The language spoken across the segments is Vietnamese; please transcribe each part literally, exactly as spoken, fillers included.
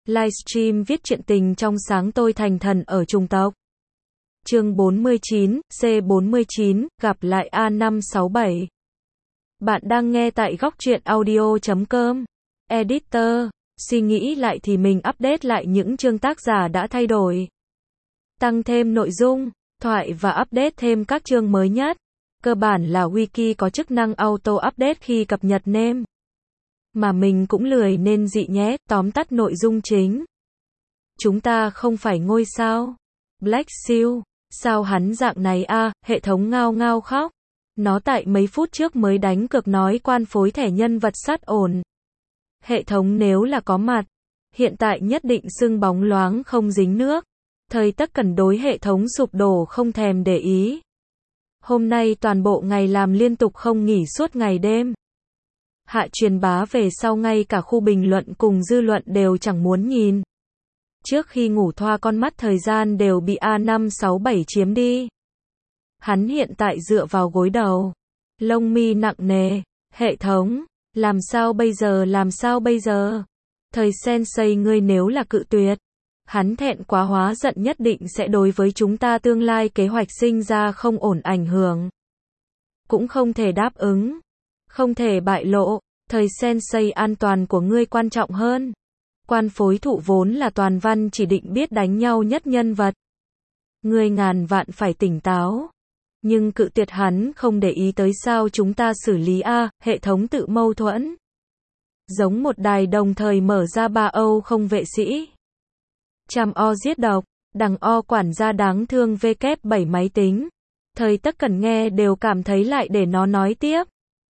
Livestream viết truyện tình trong sáng tôi thành thần ở chủng tộc. Chương bốn mươi chín, C bốn mươi chín, gặp lại A năm sáu bảy. Bạn đang nghe tại góc truyện audio chấm com. Editor, suy nghĩ lại thì mình update lại những chương tác giả đã thay đổi. Tăng thêm nội dung, thoại và update thêm các chương mới nhất. Cơ bản là wiki có chức năng auto update khi cập nhật name. Mà mình cũng lười nên dị nhé, tóm tắt nội dung chính. Chúng ta không phải ngôi sao. Black Seal, sao hắn dạng này a, à, hệ thống ngao ngao khóc. Nó tại mấy phút trước mới đánh cược nói quan phối thẻ nhân vật sát ổn. Hệ thống nếu là có mặt, hiện tại nhất định sưng bóng loáng không dính nước. Thời tất cần đối hệ thống sụp đổ không thèm để ý. Hôm nay toàn bộ ngày làm liên tục không nghỉ suốt ngày đêm. Hạ truyền bá về sau ngay cả khu bình luận cùng dư luận đều chẳng muốn nhìn. Trước khi ngủ thoa con mắt thời gian đều bị A năm sáu bảy chiếm đi. Hắn hiện tại dựa vào gối đầu. Lông mi nặng nề. Hệ thống. Làm sao bây giờ làm sao bây giờ? Thời sensei ngươi nếu là cự tuyệt. Hắn thẹn quá hóa giận nhất định sẽ đối với chúng ta tương lai kế hoạch sinh ra không ổn ảnh hưởng. Cũng không thể đáp ứng. Không thể bại lộ. Thời sensei an toàn của ngươi quan trọng hơn. Quan phối thụ vốn là toàn văn chỉ định biết đánh nhau nhất nhân vật. Ngươi ngàn vạn phải tỉnh táo. Nhưng cự tuyệt hắn không để ý tới sao chúng ta xử lý a, hệ thống tự mâu thuẫn. Giống một đài đồng thời mở ra ba Âu không vệ sĩ. Chàm o giết độc, đằng o quản gia đáng thương vê kép bảy máy tính. Thời tất cần nghe đều cảm thấy lại để nó nói tiếp.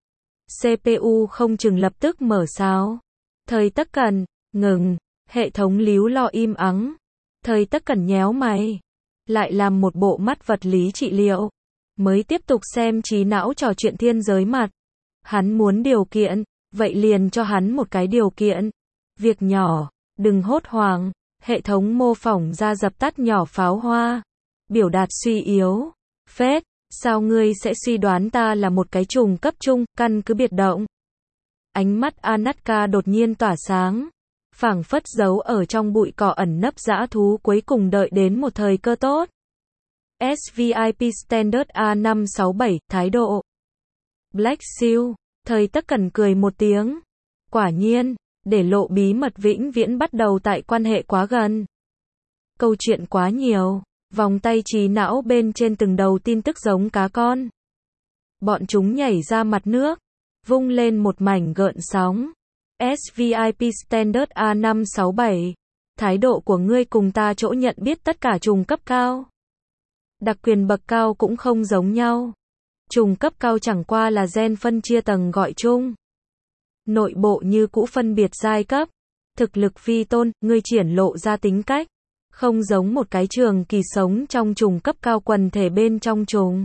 xê pê u không chừng lập tức mở sao. Thời tất cần, ngừng, hệ thống líu lo im ắng. Thời tất cần nhéo mày. Lại làm một bộ mắt vật lý trị liệu. Mới tiếp tục xem trí não trò chuyện thiên giới mặt. Hắn muốn điều kiện, vậy liền cho hắn một cái điều kiện. Việc nhỏ, đừng hốt hoảng, hệ thống mô phỏng ra dập tắt nhỏ pháo hoa. Biểu đạt suy yếu. Phết, sao ngươi sẽ suy đoán ta là một cái trùng cấp trung, căn cứ biệt động? Ánh mắt Anatka đột nhiên tỏa sáng. Phảng phất giấu ở trong bụi cỏ ẩn nấp dã thú cuối cùng đợi đến một thời cơ tốt. ét vê i pê Standard A năm sáu bảy, thái độ. Black Seal, thời tất cần cười một tiếng. Quả nhiên, để lộ bí mật vĩnh viễn bắt đầu tại quan hệ quá gần. Câu chuyện quá nhiều, vòng tay trí não bên trên từng đầu tin tức giống cá con. Bọn chúng nhảy ra mặt nước, vung lên một mảnh gợn sóng. ét vê i pê Standard A năm sáu bảy, thái độ của ngươi cùng ta chỗ nhận biết tất cả trùng cấp cao. Đặc quyền bậc cao cũng không giống nhau. Trùng cấp cao chẳng qua là gen phân chia tầng gọi chung. Nội bộ như cũ phân biệt giai cấp. Thực lực phi tôn, ngươi triển lộ ra tính cách. Không giống một cái trường kỳ sống trong trùng cấp cao quần thể bên trong trùng.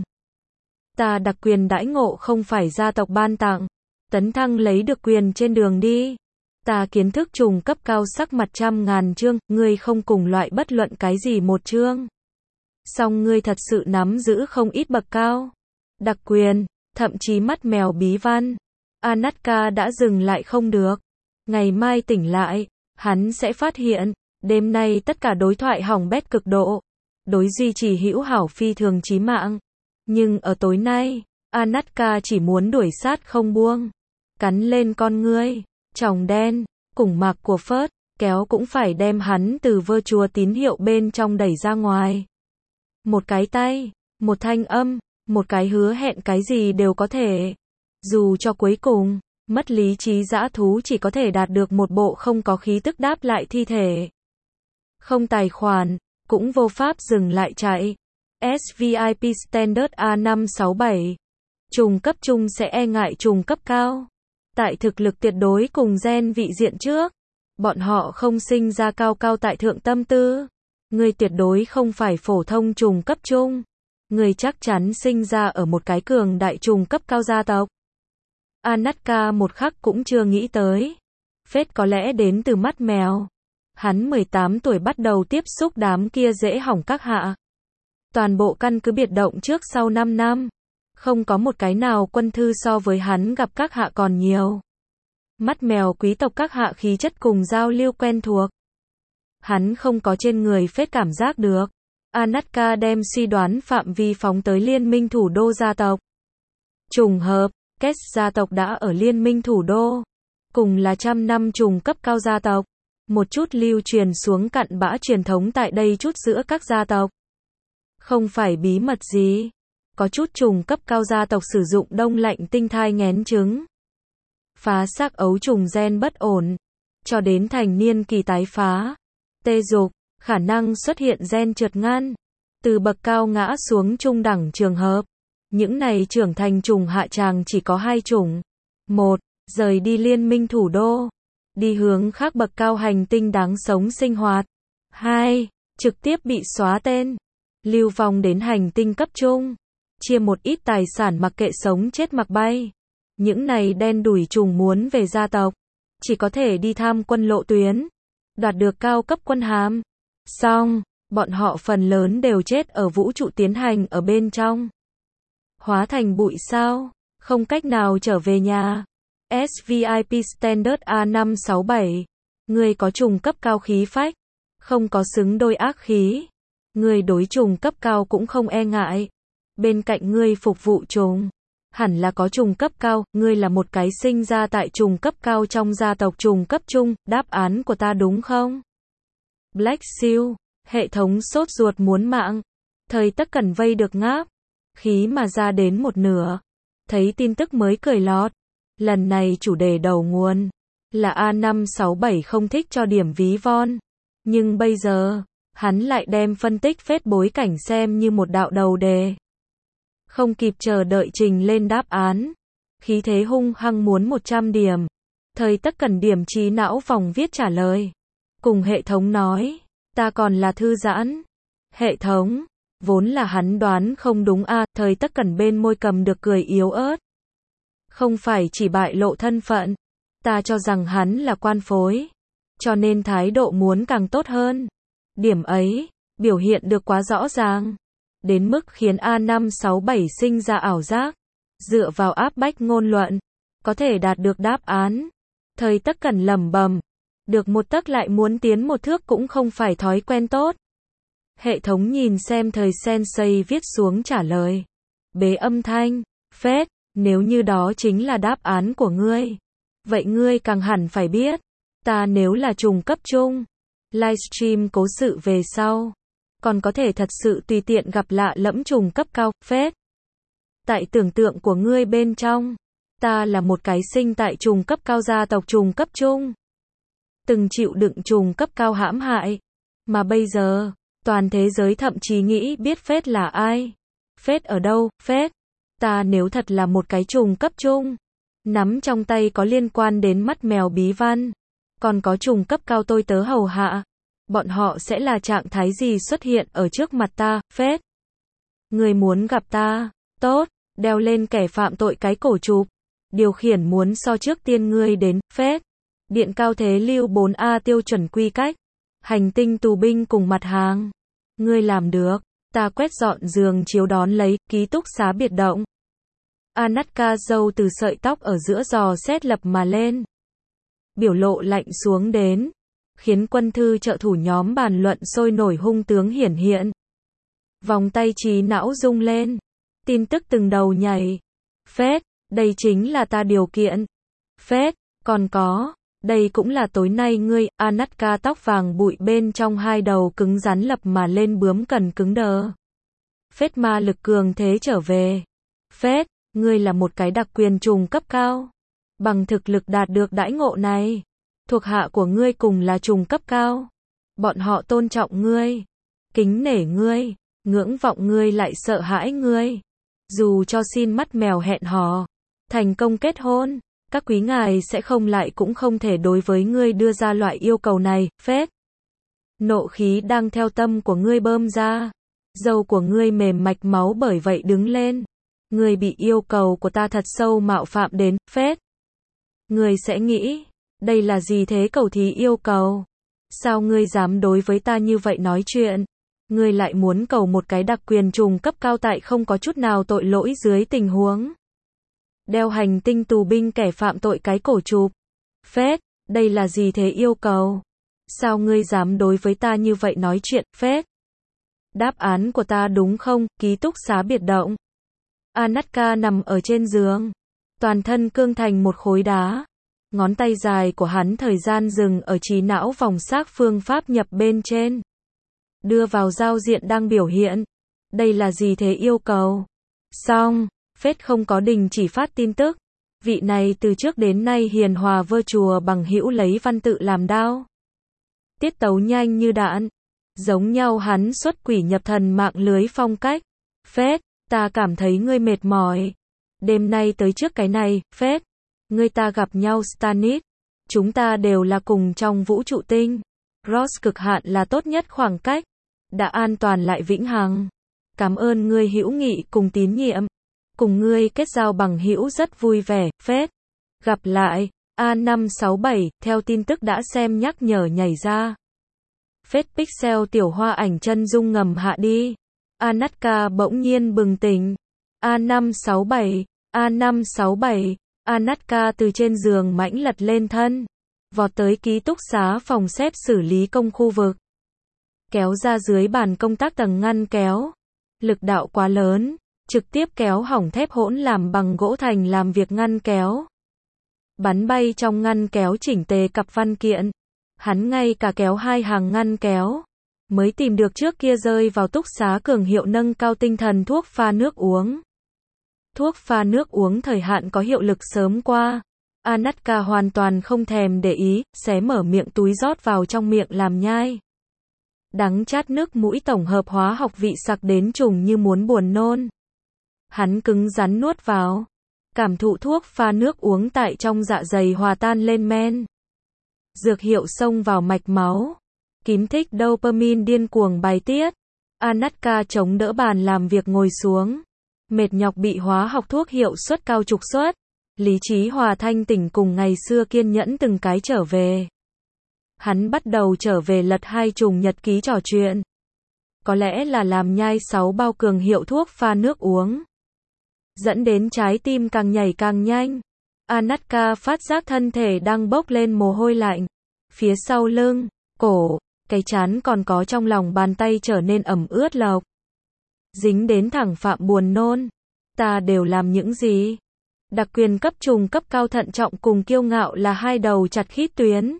Ta đặc quyền đãi ngộ không phải gia tộc ban tặng. Tấn thăng lấy được quyền trên đường đi. Ta kiến thức trùng cấp cao sắc mặt trăm ngàn chương, ngươi không cùng loại bất luận cái gì một chương. Song ngươi thật sự nắm giữ không ít bậc cao. Đặc quyền, thậm chí mắt mèo bí văn. Anatka đã dừng lại không được. Ngày mai tỉnh lại, hắn sẽ phát hiện, đêm nay tất cả đối thoại hỏng bét cực độ. Đối duy trì hữu hảo phi thường chí mạng. Nhưng ở tối nay, Anatka chỉ muốn đuổi sát không buông. Cắn lên con ngươi, tròng đen, cùng mạc của phớt, kéo cũng phải đem hắn từ vơ chùa tín hiệu bên trong đẩy ra ngoài. Một cái tay, một thanh âm, một cái hứa hẹn cái gì đều có thể. Dù cho cuối cùng, mất lý trí dã thú chỉ có thể đạt được một bộ không có khí tức đáp lại thi thể. Không tài khoản, cũng vô pháp dừng lại chạy. ét vê i pê Standard A năm sáu bảy. Trùng cấp trung sẽ e ngại trùng cấp cao. Tại thực lực tuyệt đối cùng gen vị diện trước. Bọn họ không sinh ra cao cao tại thượng tâm tư. Người tuyệt đối không phải phổ thông trùng cấp trung. Người chắc chắn sinh ra ở một cái cường đại trùng cấp cao gia tộc. Anatka một khắc cũng chưa nghĩ tới. Phết có lẽ đến từ mắt mèo. Hắn mười tám tuổi bắt đầu tiếp xúc đám kia dễ hỏng các hạ. Toàn bộ căn cứ biệt động trước sau năm năm. Không có một cái nào quân thư so với hắn gặp các hạ còn nhiều. Mắt mèo quý tộc các hạ khí chất cùng giao lưu quen thuộc. Hắn không có trên người phết cảm giác được. Anatka đem suy đoán phạm vi phóng tới liên minh thủ đô gia tộc. Trùng hợp, Kết gia tộc đã ở liên minh thủ đô. Cùng là trăm năm trùng cấp cao gia tộc. Một chút lưu truyền xuống cặn bã truyền thống tại đây chút giữa các gia tộc. Không phải bí mật gì. Có chút trùng cấp cao gia tộc sử dụng đông lạnh tinh thai nghén trứng. Phá xác ấu trùng gen bất ổn. Cho đến thành niên kỳ tái phá. Tê dục, khả năng xuất hiện gen trượt ngăn. Từ bậc cao ngã xuống trung đẳng trường hợp. Những này trưởng thành trùng hạ tràng chỉ có hai chủng. Một, rời đi liên minh thủ đô. Đi hướng khác bậc cao hành tinh đáng sống sinh hoạt. Hai, trực tiếp bị xóa tên. Lưu vong đến hành tinh cấp trung. Chia một ít tài sản mặc kệ sống chết mặc bay. Những này đen đủi trùng muốn về gia tộc. Chỉ có thể đi tham quân lộ tuyến. Đoạt được cao cấp quân hàm. Xong, bọn họ phần lớn đều chết ở vũ trụ tiến hành ở bên trong. Hóa thành bụi sao, không cách nào trở về nhà. ét vê i pê Standard A năm sáu bảy. Người có trùng cấp cao khí phách. Không có xứng đôi ác khí. Người đối trùng cấp cao cũng không e ngại. Bên cạnh ngươi phục vụ trùng. Hẳn là có trùng cấp cao, ngươi là một cái sinh ra tại trùng cấp cao trong gia tộc trùng cấp trung, đáp án của ta đúng không? Black Seal, hệ thống sốt ruột muốn mạng. Thời tất cần vây được ngáp. Khí mà ra đến một nửa. Thấy tin tức mới cười lót. Lần này chủ đề đầu nguồn là A năm sáu bảy không thích cho điểm ví von. Nhưng bây giờ, hắn lại đem phân tích phết bối cảnh xem như một đạo đầu đề. Không kịp chờ đợi trình lên đáp án. Khí thế hung hăng muốn một trăm điểm. Thời tất cần điểm trí não vòng viết trả lời. Cùng hệ thống nói, ta còn là thư giãn. Hệ thống, vốn là hắn đoán không đúng a, à, thời tất cần bên môi cầm được cười yếu ớt. Không phải chỉ bại lộ thân phận. Ta cho rằng hắn là quan phối. Cho nên thái độ muốn càng tốt hơn. Điểm ấy, biểu hiện được quá rõ ràng. Đến mức khiến A năm sáu bảy sinh ra ảo giác. Dựa vào áp bách ngôn luận. Có thể đạt được đáp án. Thời tất cần lẩm bẩm. Được một tấc lại muốn tiến một thước cũng không phải thói quen tốt. Hệ thống nhìn xem thời sensei viết xuống trả lời. Bế âm thanh. Phết, nếu như đó chính là đáp án của ngươi. Vậy ngươi càng hẳn phải biết. Ta nếu là trùng cấp trung. Livestream cố sự về sau. Còn có thể thật sự tùy tiện gặp lạ lẫm trùng cấp cao, phết. Tại tưởng tượng của ngươi bên trong. Ta là một cái sinh tại trùng cấp cao gia tộc trùng cấp trung. Từng chịu đựng trùng cấp cao hãm hại. Mà bây giờ, toàn thế giới thậm chí nghĩ biết phết là ai. Phết ở đâu, phết. Ta nếu thật là một cái trùng cấp trung. Nắm trong tay có liên quan đến mắt mèo bí văn. Còn có trùng cấp cao tôi tớ hầu hạ. Bọn họ sẽ là trạng thái gì xuất hiện ở trước mặt ta, phết. Người muốn gặp ta, tốt, đeo lên kẻ phạm tội cái cổ chụp. Điều khiển muốn so trước tiên ngươi đến, phết. Điện cao thế lưu bốn A tiêu chuẩn quy cách. Hành tinh tù binh cùng mặt hàng. Ngươi làm được, ta quét dọn giường chiếu đón lấy, ký túc xá biệt động. Anatka râu từ sợi tóc ở giữa giò xét lập mà lên. Biểu lộ lạnh xuống đến. Khiến quân thư trợ thủ nhóm bàn luận sôi nổi hung tướng hiển hiện. Vòng tay trí não rung lên. Tin tức từng đầu nhảy. Phết, đây chính là ta điều kiện. Phết, còn có, đây cũng là tối nay ngươi, Anatka tóc vàng bụi bên trong hai đầu cứng rắn lập mà lên bướm cần cứng đờ. Phết ma lực cường thế trở về. Phết, ngươi là một cái đặc quyền trùng cấp cao. Bằng thực lực đạt được đãi ngộ này. Thuộc hạ của ngươi cùng là trùng cấp cao. Bọn họ tôn trọng ngươi. Kính nể ngươi. Ngưỡng vọng ngươi lại sợ hãi ngươi. Dù cho xin mắt mèo hẹn hò. Thành công kết hôn. Các quý ngài sẽ không lại cũng không thể đối với ngươi đưa ra loại yêu cầu này, phết. Nộ khí đang theo tâm của ngươi bơm ra. Dâu của ngươi mềm mạch máu bởi vậy đứng lên. Ngươi bị yêu cầu của ta thật sâu mạo phạm đến, phết. Ngươi sẽ nghĩ, đây là gì thế cầu thí yêu cầu? Sao ngươi dám đối với ta như vậy nói chuyện? Ngươi lại muốn cầu một cái đặc quyền trùng cấp cao tại không có chút nào tội lỗi dưới tình huống. Đeo hành tinh tù binh kẻ phạm tội cái cổ chụp. Phết, đây là gì thế yêu cầu? Sao ngươi dám đối với ta như vậy nói chuyện, phết? Đáp án của ta đúng không, ký túc xá biệt động. Anatka nằm ở trên giường. Toàn thân cương thành một khối đá. Ngón tay dài của hắn thời gian dừng ở trí não vòng xác phương pháp nhập bên trên. Đưa vào giao diện đang biểu hiện. Đây là gì thế yêu cầu? Xong, phết không có đình chỉ phát tin tức. Vị này từ trước đến nay hiền hòa vơ chùa bằng hữu lấy văn tự làm đao. Tiết tấu nhanh như đạn. Giống nhau hắn xuất quỷ nhập thần mạng lưới phong cách. Phết, ta cảm thấy ngươi mệt mỏi. Đêm nay tới trước cái này, phết. Ngươi ta gặp nhau Stannis. Chúng ta đều là cùng trong vũ trụ tinh. Ross cực hạn là tốt nhất khoảng cách. Đã an toàn lại vĩnh hằng. Cảm ơn ngươi hữu nghị cùng tín nhiệm. Cùng ngươi kết giao bằng hữu rất vui vẻ, phết. Gặp lại, A năm sáu bảy, theo tin tức đã xem nhắc nhở nhảy ra. Phết pixel tiểu hoa ảnh chân dung ngầm hạ đi. Anatka bỗng nhiên bừng tỉnh. A năm sáu bảy, A năm sáu bảy, Anatka từ trên giường mãnh lật lên thân. Vọt tới ký túc xá phòng xếp xử lý công khu vực. Kéo ra dưới bàn công tác tầng ngăn kéo. Lực đạo quá lớn. Trực tiếp kéo hỏng thép hỗn làm bằng gỗ thành làm việc ngăn kéo. Bắn bay trong ngăn kéo chỉnh tề cặp văn kiện. Hắn ngay cả kéo hai hàng ngăn kéo. Mới tìm được trước kia rơi vào túc xá cường hiệu nâng cao tinh thần thuốc pha nước uống. Thuốc pha nước uống thời hạn có hiệu lực sớm qua. Anatka hoàn toàn không thèm để ý, xé mở miệng túi rót vào trong miệng làm nhai. Đắng chát nước mũi tổng hợp hóa học vị sặc đến trùng như muốn buồn nôn. Hắn cứng rắn nuốt vào. Cảm thụ thuốc pha nước uống tại trong dạ dày hòa tan lên men. Dược hiệu xông vào mạch máu. Kím thích dopamine điên cuồng bài tiết. Anatka chống đỡ bàn làm việc ngồi xuống. Mệt nhọc bị hóa học thuốc hiệu suất cao trục xuất. Lý trí hòa thanh tỉnh cùng ngày xưa kiên nhẫn từng cái trở về. Hắn bắt đầu trở về lật hai trùng nhật ký trò chuyện. Có lẽ là làm nhai sáu bao cường hiệu thuốc pha nước uống. Dẫn đến trái tim càng nhảy càng nhanh. Anatka phát giác thân thể đang bốc lên mồ hôi lạnh. Phía sau lưng, cổ, cái trán còn có trong lòng bàn tay trở nên ẩm ướt lộc. Dính đến thẳng phạm buồn nôn. Ta đều làm những gì? Đặc quyền cấp trùng cấp cao thận trọng cùng kiêu ngạo là hai đầu chặt khít tuyến.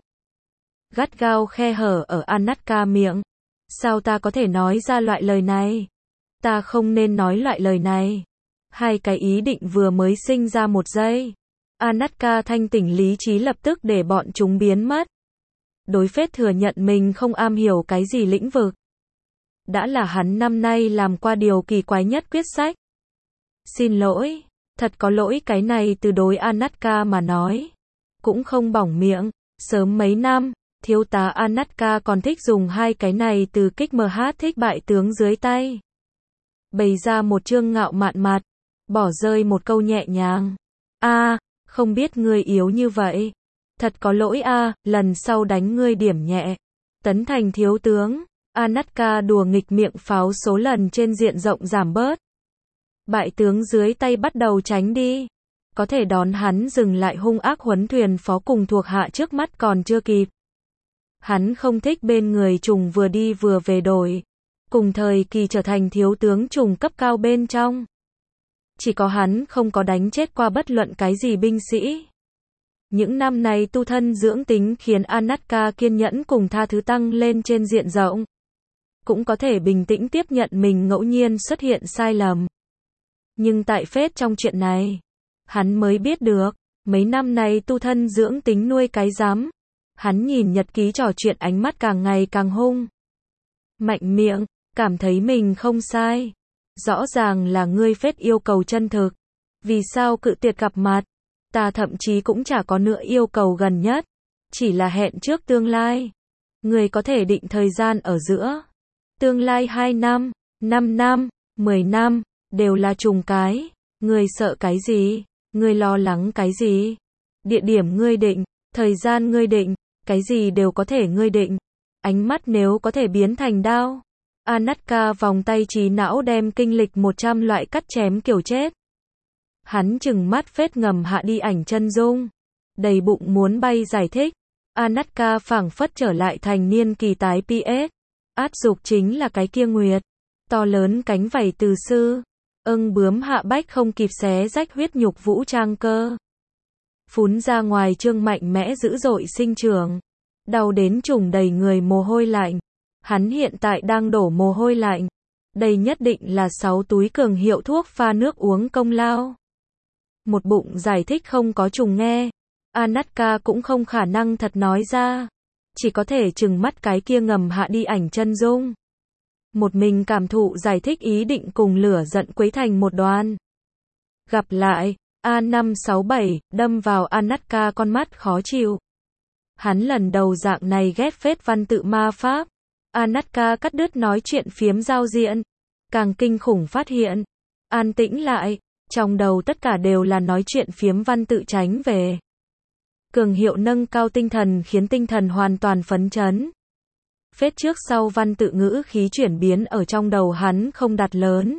Gắt gao khe hở ở Anatka miệng. Sao ta có thể nói ra loại lời này? Ta không nên nói loại lời này. Hai cái ý định vừa mới sinh ra một giây. Anatka thanh tỉnh lý trí lập tức để bọn chúng biến mất. Đối phết thừa nhận mình không am hiểu cái gì lĩnh vực. Đã là hắn năm nay làm qua điều kỳ quái nhất quyết sách. Xin lỗi, thật có lỗi cái này từ đối Anatka mà nói. Cũng không bỏng miệng, sớm mấy năm, thiếu tá Anatka còn thích dùng hai cái này từ kích em hát thích bại tướng dưới tay. Bày ra một chương ngạo mạn mặt, bỏ rơi một câu nhẹ nhàng. A, à, không biết ngươi yếu như vậy. Thật có lỗi a, à, lần sau đánh ngươi điểm nhẹ. Tấn thành thiếu tướng. Anatka đùa nghịch miệng pháo số lần trên diện rộng giảm bớt. Bại tướng dưới tay bắt đầu tránh đi. Có thể đón hắn dừng lại hung ác huấn thuyền phó cùng thuộc hạ trước mắt còn chưa kịp. Hắn không thích bên người trùng vừa đi vừa về đổi. Cùng thời kỳ trở thành thiếu tướng trùng cấp cao bên trong. Chỉ có hắn không có đánh chết qua bất luận cái gì binh sĩ. Những năm này tu thân dưỡng tính khiến Anatka kiên nhẫn cùng tha thứ tăng lên trên diện rộng. Cũng có thể bình tĩnh tiếp nhận mình ngẫu nhiên xuất hiện sai lầm. Nhưng tại phết trong chuyện này, hắn mới biết được, mấy năm này tu thân dưỡng tính nuôi cái rắm. Hắn nhìn nhật ký trò chuyện ánh mắt càng ngày càng hung. Mạnh miệng, cảm thấy mình không sai. Rõ ràng là ngươi phết yêu cầu chân thực. Vì sao cự tuyệt gặp mặt? Ta thậm chí cũng chả có nữa yêu cầu gần nhất. Chỉ là hẹn trước tương lai. Ngươi có thể định thời gian ở giữa. Tương lai hai năm, năm năm, mười năm, đều là trùng cái. Ngươi sợ cái gì? Ngươi lo lắng cái gì? Địa điểm ngươi định, thời gian ngươi định, cái gì đều có thể ngươi định. Ánh mắt nếu có thể biến thành đao. Anatka vòng tay trí não đem kinh lịch một trăm loại cắt chém kiểu chết. Hắn chừng mắt phết ngầm hạ đi ảnh chân dung. Đầy bụng muốn bay giải thích. Anatka phảng phất trở lại thành niên kỳ tái pê ét. Át dục chính là cái kia nguyệt. To lớn cánh vảy từ sư. Ưng bướm hạ bách không kịp xé rách huyết nhục vũ trang cơ. Phún ra ngoài trương mạnh mẽ dữ dội sinh trưởng. Đau đến trùng đầy người mồ hôi lạnh. Hắn hiện tại đang đổ mồ hôi lạnh. Đây nhất định là sáu túi cường hiệu thuốc pha nước uống công lao. Một bụng giải thích không có trùng nghe. Anatka cũng không khả năng thật nói ra. Chỉ có thể trừng mắt cái kia ngầm hạ đi ảnh chân dung. Một mình cảm thụ giải thích ý định cùng lửa giận quấy thành một đoàn. Gặp lại, A năm sáu bảy, đâm vào Anatka con mắt khó chịu. Hắn lần đầu dạng này ghét phết văn tự ma pháp. Anatka cắt đứt nói chuyện phiếm giao diện. Càng kinh khủng phát hiện. An tĩnh lại, trong đầu tất cả đều là nói chuyện phiếm văn tự tránh về. Cường hiệu nâng cao tinh thần khiến tinh thần hoàn toàn phấn chấn. Phết trước sau văn tự ngữ khí chuyển biến ở trong đầu hắn không đặt lớn.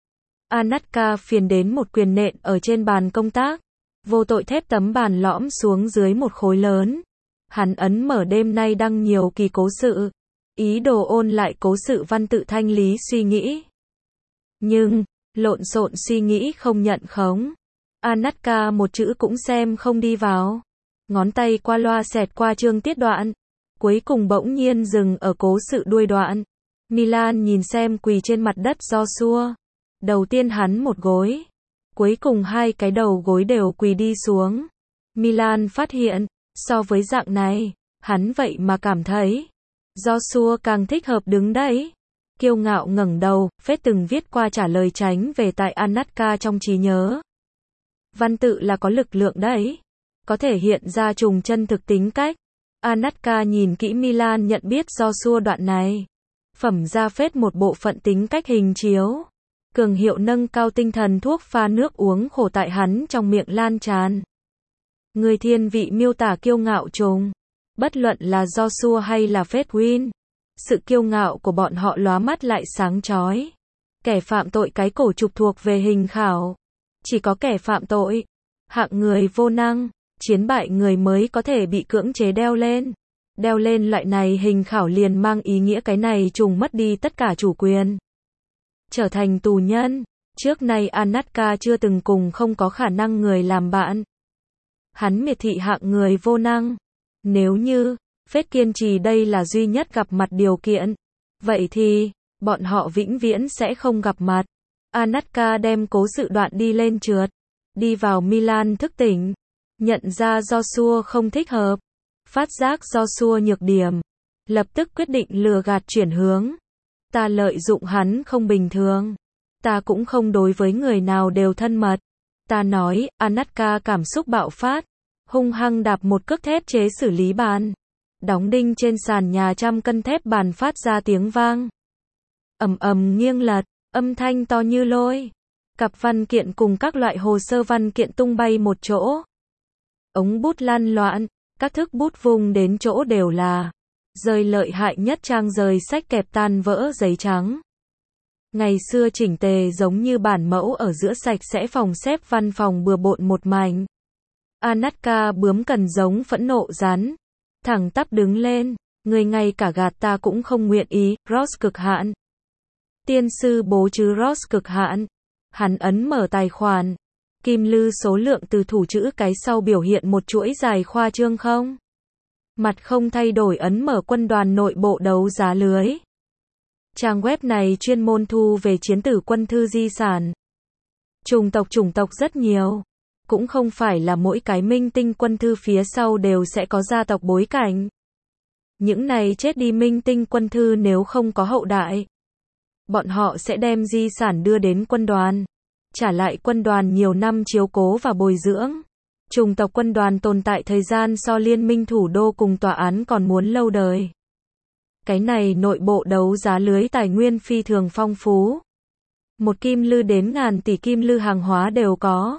Anatka phiền đến một quyền nện ở trên bàn công tác. Vô tội thép tấm bàn lõm xuống dưới một khối lớn. Hắn ấn mở đêm nay đăng nhiều kỳ cố sự. Ý đồ ôn lại cố sự văn tự thanh lý suy nghĩ. Nhưng, lộn xộn suy nghĩ không nhận khống. Anatka một chữ cũng xem không đi vào. Ngón tay qua loa xẹt qua chương tiết đoạn. Cuối cùng bỗng nhiên dừng ở cố sự đuôi đoạn. Milan nhìn xem quỳ trên mặt đất Joshua. Đầu tiên hắn một gối. Cuối cùng hai cái đầu gối đều quỳ đi xuống. Milan phát hiện, so với dạng này, hắn vậy mà cảm thấy Joshua càng thích hợp đứng đấy. Kiêu ngạo ngẩng đầu, phết từng viết qua trả lời tránh về tại Anatka trong trí nhớ. Văn tự là có lực lượng đấy. Có thể hiện ra trùng chân thực tính cách. Anatka nhìn kỹ Milan nhận biết Joshua đoạn này. Phẩm ra phết một bộ phận tính cách hình chiếu. Cường hiệu nâng cao tinh thần thuốc pha nước uống khổ tại hắn trong miệng lan tràn. Người thiên vị miêu tả kiêu ngạo trùng. Bất luận là Joshua hay là phết Win. Sự kiêu ngạo của bọn họ lóa mắt lại sáng chói. Kẻ phạm tội cái cổ trục thuộc về hình khảo. Chỉ có kẻ phạm tội, hạng người vô năng, chiến bại người mới có thể bị cưỡng chế đeo lên. Đeo lên loại này hình khảo liền mang ý nghĩa cái này trùng mất đi tất cả chủ quyền. Trở thành tù nhân. Trước nay Anatka chưa từng cùng không có khả năng người làm bạn. Hắn miệt thị hạng người vô năng. Nếu như phết kiên trì đây là duy nhất gặp mặt điều kiện, vậy thì bọn họ vĩnh viễn sẽ không gặp mặt. Anatka đem cố sự đoạn đi lên trượt. Đi vào Milan thức tỉnh. Nhận ra Joshua không thích hợp. Phát giác Joshua nhược điểm. Lập tức quyết định lừa gạt chuyển hướng. Ta lợi dụng hắn không bình thường. Ta cũng không đối với người nào đều thân mật. Ta nói, Anatka cảm xúc bạo phát. Hung hăng đạp một cước thép chế xử lý bàn. Đóng đinh trên sàn nhà trăm cân thép bàn phát ra tiếng vang. Ầm ầm nghiêng lật, âm thanh to như lôi. Cặp văn kiện cùng các loại hồ sơ văn kiện tung bay một chỗ. Ống bút lăn loạn, các thức bút vùng đến chỗ đều là rơi lợi hại nhất trang rời sách kẹp tan vỡ giấy trắng. Ngày xưa chỉnh tề giống như bản mẫu ở giữa sạch sẽ phòng xếp văn phòng bừa bộn một mảnh. Anatka bướm cần giống phẫn nộ rắn. Thẳng tắp đứng lên, người ngay cả gạt ta cũng không nguyện ý, Ross cực hạn. Tiên sư bố chứ Ross cực hạn. Hắn ấn mở tài khoản. Kim lư số lượng từ thủ chữ cái sau biểu hiện một chuỗi dài khoa trương không? Mặt không thay đổi ấn mở quân đoàn nội bộ đấu giá lưới. Trang web này chuyên môn thu về chiến tử quân thư di sản. Chủng tộc chủng tộc rất nhiều. Cũng không phải là mỗi cái minh tinh quân thư phía sau đều sẽ có gia tộc bối cảnh. Những này chết đi minh tinh quân thư nếu không có hậu đại, bọn họ sẽ đem di sản đưa đến quân đoàn. Trả lại quân đoàn nhiều năm chiếu cố và bồi dưỡng. Chủng tộc quân đoàn tồn tại thời gian so liên minh thủ đô cùng tòa án còn muốn lâu đời. Cái này nội bộ đấu giá lưới tài nguyên phi thường phong phú. Một kim lư đến ngàn tỷ kim lư hàng hóa đều có.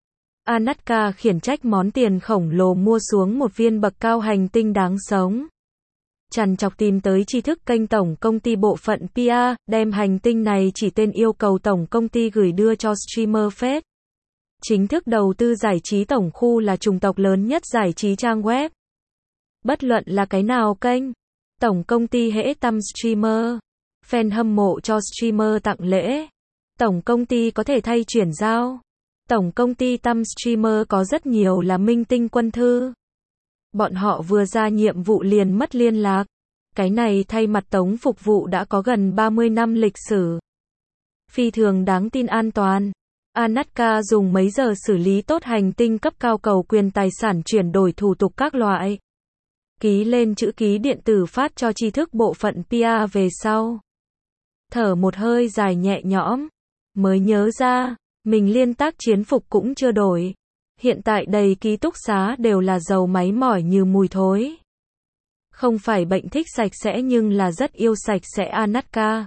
Anatka khiển trách món tiền khổng lồ mua xuống một viên bậc cao hành tinh đáng sống. Trằn trọc tìm tới tri thức kênh tổng công ty bộ phận pê e, đem hành tinh này chỉ tên yêu cầu tổng công ty gửi đưa cho streamer phết. Chính thức đầu tư giải trí tổng khu là chủng tộc lớn nhất giải trí trang web. Bất luận là cái nào kênh, tổng công ty hễ tâm streamer, fan hâm mộ cho streamer tặng lễ, tổng công ty có thể thay chuyển giao. Tổng công ty tâm streamer có rất nhiều là minh tinh quân thư. Bọn họ vừa ra nhiệm vụ liền mất liên lạc. Cái này thay mặt Tống phục vụ đã có gần ba mươi năm lịch sử. Phi thường đáng tin an toàn. Anatta dùng mấy giờ xử lý tốt hành tinh cấp cao cầu quyền tài sản chuyển đổi thủ tục các loại. Ký lên chữ ký điện tử phát cho tri thức bộ phận pê e rờ về sau. Thở một hơi dài nhẹ nhõm. Mới nhớ ra, mình liên tác chiến phục cũng chưa đổi. Hiện tại đầy ký túc xá đều là dầu máy mỏi như mùi thối. Không phải bệnh thích sạch sẽ nhưng là rất yêu sạch sẽ Anatta.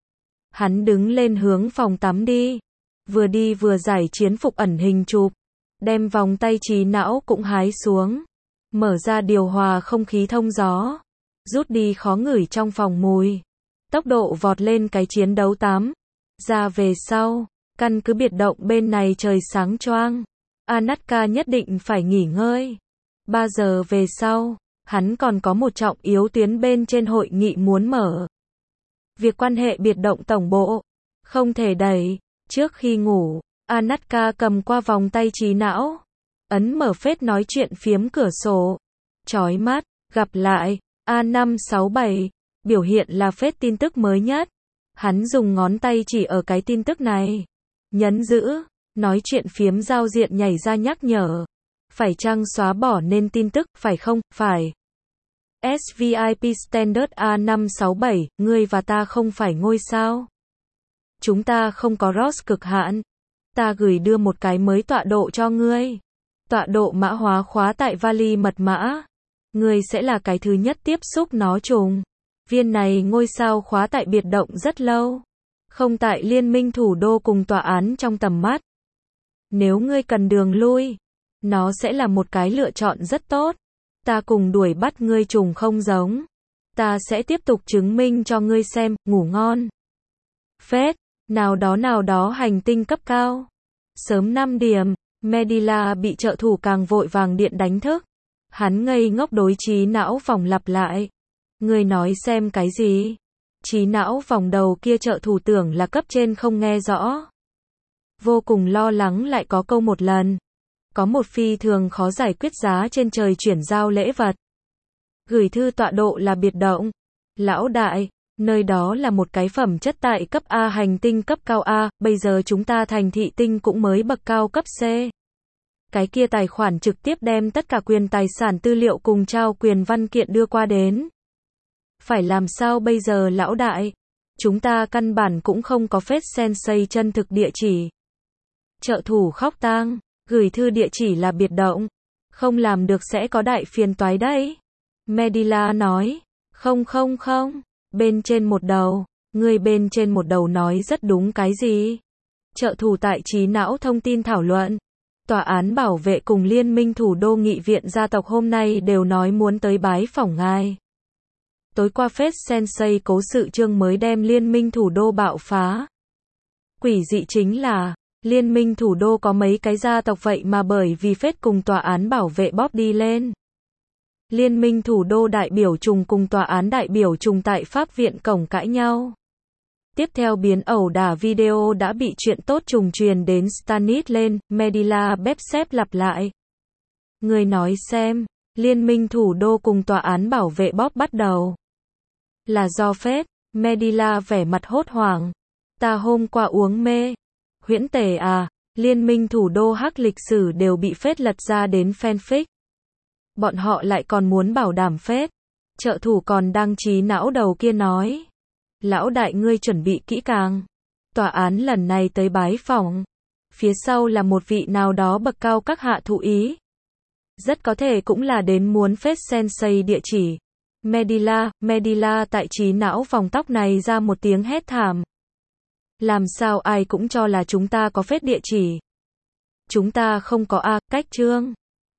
Hắn đứng lên hướng phòng tắm đi. Vừa đi vừa giải chiến phục ẩn hình chụp. Đem vòng tay trí não cũng hái xuống. Mở ra điều hòa không khí thông gió. Rút đi khó ngửi trong phòng mùi. Tốc độ vọt lên cái chiến đấu tám. Ra về sau, căn cứ biệt động bên này trời sáng choang. Anatta nhất định phải nghỉ ngơi. ba giờ về sau, hắn còn có một trọng yếu tuyến bên trên hội nghị muốn mở. Việc quan hệ biệt động tổng bộ, không thể đẩy. Trước khi ngủ, Anatta cầm qua vòng tay trí não. Ấn mở phết nói chuyện phiếm cửa sổ. Chói mắt, gặp lại, A năm sáu bảy, biểu hiện là phết tin tức mới nhất. Hắn dùng ngón tay chỉ ở cái tin tức này. Nhấn giữ, nói chuyện phiếm giao diện nhảy ra nhắc nhở. Phải chăng xóa bỏ nên tin tức, phải không, phải. ét vê i pê Standard A năm sáu bảy, ngươi và ta không phải ngôi sao. Chúng ta không có R O S cực hạn. Ta gửi đưa một cái mới tọa độ cho ngươi. Tọa độ mã hóa khóa tại vali mật mã. Ngươi sẽ là cái thứ nhất tiếp xúc nó trùng. Viên này ngôi sao khóa tại biệt động rất lâu. Không tại liên minh thủ đô cùng tòa án trong tầm mắt. Nếu ngươi cần đường lui, nó sẽ là một cái lựa chọn rất tốt. Ta cùng đuổi bắt ngươi trùng không giống. Ta sẽ tiếp tục chứng minh cho ngươi xem, ngủ ngon. Phết, nào đó nào đó hành tinh cấp cao. Sớm năm điểm, Medila bị trợ thủ càng vội vàng điện đánh thức. Hắn ngây ngốc đối trí não vòng lặp lại. Ngươi nói xem cái gì? Trí não vòng đầu kia trợ thủ tưởng là cấp trên không nghe rõ. Vô cùng lo lắng lại có câu một lần. Có một phi thường khó giải quyết giá trên trời chuyển giao lễ vật. Gửi thư tọa độ là biệt động. Lão đại, nơi đó là một cái phẩm chất tại cấp A hành tinh cấp cao A, bây giờ chúng ta thành thị tinh cũng mới bậc cao cấp C. Cái kia tài khoản trực tiếp đem tất cả quyền tài sản tư liệu cùng trao quyền văn kiện đưa qua đến. Phải làm sao bây giờ lão đại? Chúng ta căn bản cũng không có phết sensei chân thực địa chỉ. Trợ thủ khóc tang, gửi thư địa chỉ là biệt động. Không làm được sẽ có đại phiền toái đấy. Medila nói, không không không, bên trên một đầu, người bên trên một đầu nói rất đúng cái gì? Trợ thủ tại trí não thông tin thảo luận. Tòa án bảo vệ cùng liên minh thủ đô nghị viện gia tộc hôm nay đều nói muốn tới bái phỏng ngài. Tối qua phết sensei cố sự chương mới đem liên minh thủ đô bạo phá. Quỷ dị chính là, liên minh thủ đô có mấy cái gia tộc vậy mà bởi vì phết cùng tòa án bảo vệ bóp đi lên. Liên minh thủ đô đại biểu trùng cùng tòa án đại biểu trùng tại Pháp viện cổng cãi nhau. Tiếp theo biến ẩu đả video đã bị chuyện tốt trùng truyền đến Stanit lên, Medila bép xép lặp lại. Người nói xem, liên minh thủ đô cùng tòa án bảo vệ bóp bắt đầu. Là do phết, Medila vẻ mặt hốt hoảng. Ta hôm qua uống mê. Huyễn tể à, liên minh thủ đô hắc lịch sử đều bị phết lật ra đến fanfic. Bọn họ lại còn muốn bảo đảm phết. Trợ thủ còn đăng trí não đầu kia nói. Lão đại ngươi chuẩn bị kỹ càng. Tòa án lần này tới bái phỏng. Phía sau là một vị nào đó bậc cao các hạ thụ ý. Rất có thể cũng là đến muốn phết sensei địa chỉ. Medila, Medila tại trí não vòng tóc này ra một tiếng hét thảm. Làm sao ai cũng cho là chúng ta có phết địa chỉ. Chúng ta không có A, cách chương.